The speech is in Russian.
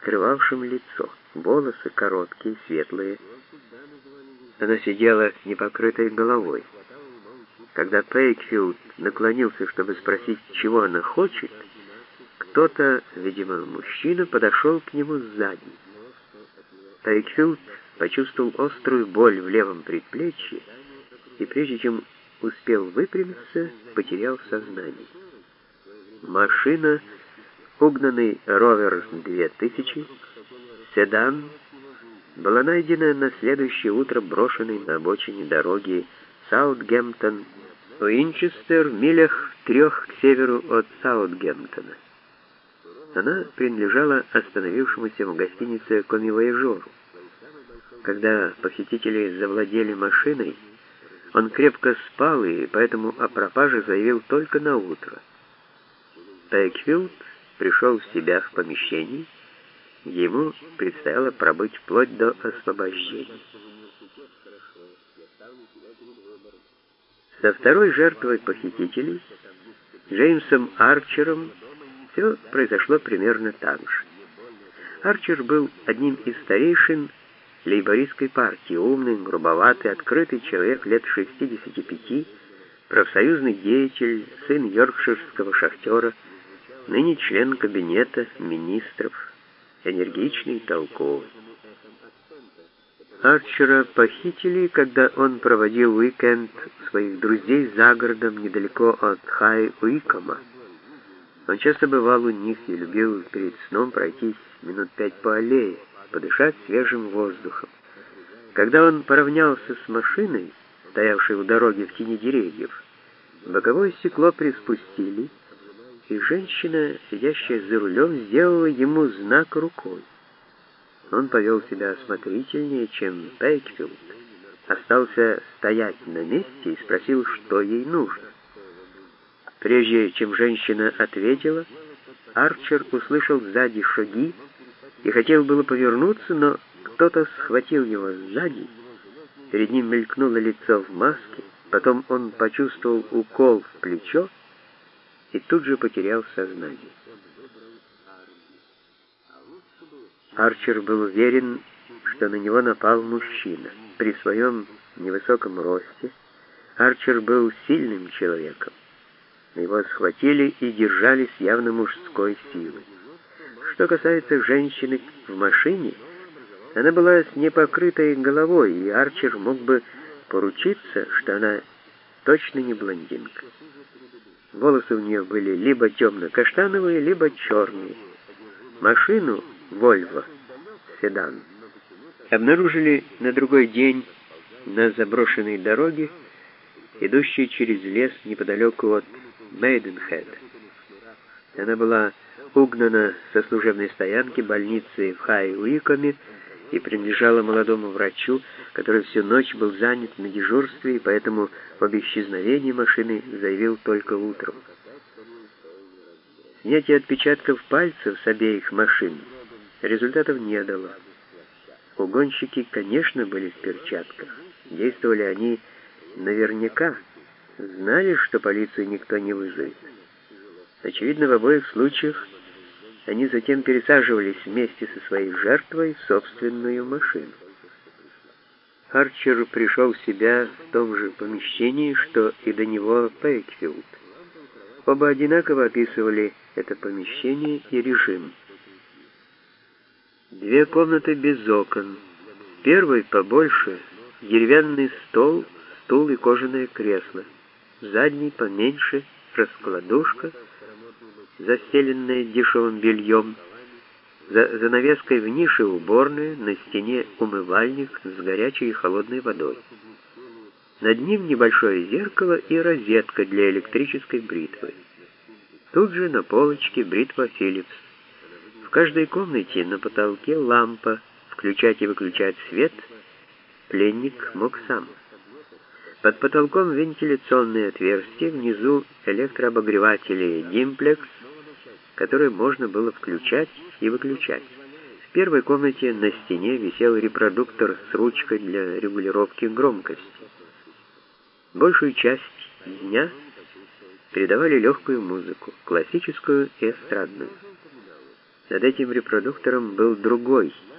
скрывавшим лицо. Волосы короткие, светлые. Она сидела с непокрытой головой. Когда Пейкфилд наклонился, чтобы спросить, чего она хочет, кто-то, видимо, мужчина, подошел к нему сзади. Пейкфилд почувствовал острую боль в левом предплечье и, прежде чем успел выпрямиться, потерял сознание. Машина, угнанный Ровер 2000, седан, была найдена на следующее утро брошенной на обочине дороги Саутгемптон-Уинчестер в милях 3 к северу от Саутгемптона. Она принадлежала остановившемуся в гостинице коммивояжеру. Когда похитители завладели машиной, он крепко спал и поэтому о пропаже заявил только на утро. Пейкфилд пришел в себя в помещении, где ему предстояло пробыть вплоть до освобождения. Со второй жертвой похитителей, Джеймсом Арчером, все произошло примерно так же. Арчер был одним из старейшин лейбористской партии, умный, грубоватый, открытый человек лет 65, профсоюзный деятель, сын йоркширского шахтера, ныне член кабинета министров, энергичный и толковый. Арчера похитили, когда он проводил уикенд своих друзей за городом недалеко от Хай-Уикома. Он часто бывал у них и любил перед сном пройтись минут 5 по аллее, подышать свежим воздухом. Когда он поравнялся с машиной, стоявшей у дороги в тени деревьев, боковое стекло приспустили, и женщина, сидящая за рулем, сделала ему знак рукой. Он повел себя осмотрительнее, чем Пейкфилд, остался стоять на месте и спросил, что ей нужно. Прежде чем женщина ответила, Арчер услышал сзади шаги и хотел было повернуться, но кто-то схватил его сзади. Перед ним мелькнуло лицо в маске, потом он почувствовал укол в плечо и тут же потерял сознание. Арчер был уверен, что на него напал мужчина. При своем невысоком росте Арчер был сильным человеком. Его схватили и держали с явно мужской силой. Что касается женщины в машине, она была с непокрытой головой, и Арчер мог бы поручиться, что она точно не блондинка. Волосы у нее были либо темно-каштановые, либо черные. Машину «Вольво» седан обнаружили на другой день на заброшенной дороге, идущей через лес неподалеку от Мейденхеда. Она была угнана со служебной стоянки больницы в Хай-Уикоме и принадлежала молодому врачу, который всю ночь был занят на дежурстве и поэтому об исчезновении машины заявил только утром. Снятие отпечатков пальцев с обеих машин результатов не дало. Угонщики, конечно, были в перчатках. Действовали они наверняка, знали, что полицию никто не вызовет. Очевидно, в обоих случаях они затем пересаживались вместе со своей жертвой в собственную машину. Арчер пришел в себя в том же помещении, что и до него Пейкфилд. Оба одинаково описывали это помещение и режим. 2 комнаты без окон. В первой побольше деревянный стол, стул и кожаное кресло. В задней поменьше раскладушка, застеленная дешевым бельем. За занавеской в нише уборная, на стене умывальник с горячей и холодной водой. Над ним небольшое зеркало и розетка для электрической бритвы. Тут же на полочке бритва Philips. В каждой комнате на потолке лампа, включать и выключать свет пленник мог сам. Под потолком вентиляционные отверстия, внизу электрообогреватели Dimplex, которые можно было включать и выключать. В первой комнате на стене висел репродуктор с ручкой для регулировки громкости. Большую часть дня передавали легкую музыку, классическую и эстрадную. Над этим репродуктором был другой,